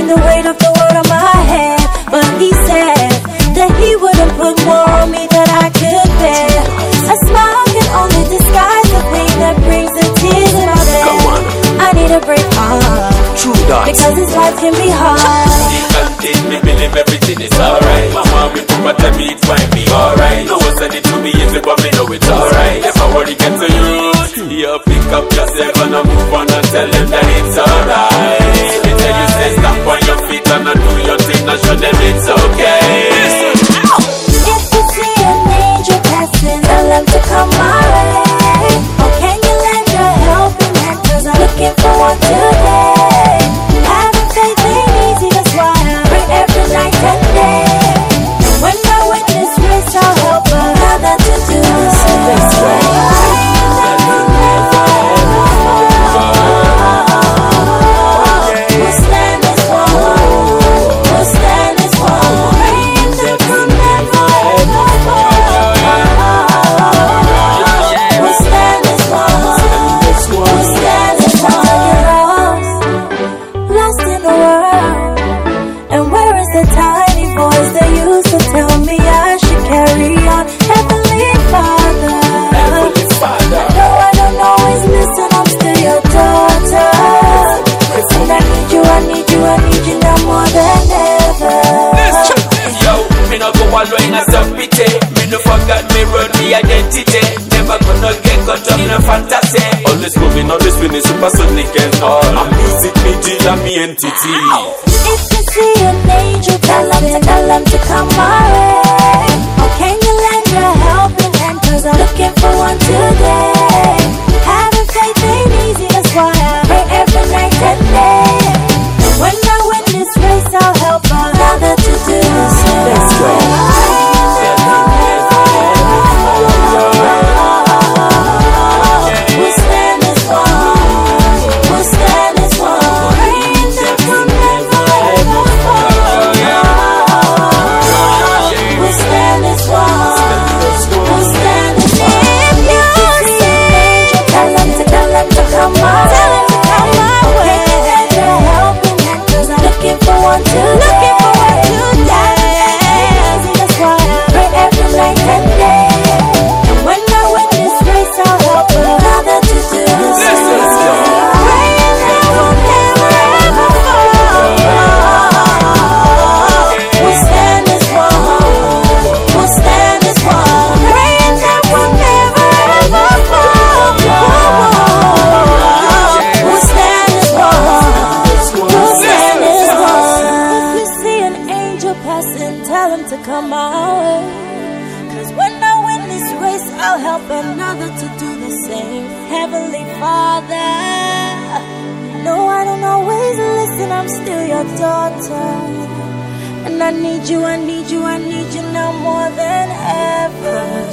the weight of the world on my head. But he said that he wouldn't put more on me that I could bear. A smile can only disguise the pain that brings the tears in my bed. I need a break, true that, because this life can be hard. He contain me, believe everything is alright. Mama, we put my tell me it's fine, be alright. No one said it to me easy, but me know it's alright. If I worry get to you, you pick up yourself and I move on and tell them that it's alright. They tell you say stop on your feet and I do your thing and show them it's okay. If you see an angel passing, tell them to come my way. Or can you lend your helping hand, 'cause I'm looking for one today. Having faith ain't easy, that's why I pray every night and day. And when I win this race, I'll help another to do the same. Following a self-pity, me no forget me road, me identity. Never gonna get caught up in a fantasy. Always moving, always winning, supersonic and all. I'm music, me deal, and me entity. If you see an angel, tell them to come my way. Or can you lend your helping hand, 'cause I'm looking for one today. Having faith ain't easy, that's why I pray every night and day. And when I win this race, I'll help another to do the same. let's go. Tell him to come my way, 'cause when I win this race, I'll help another to do the same. Heavenly Father, no, I don't always listen, I'm still your daughter. And I need you, I need you, I need you now more than ever.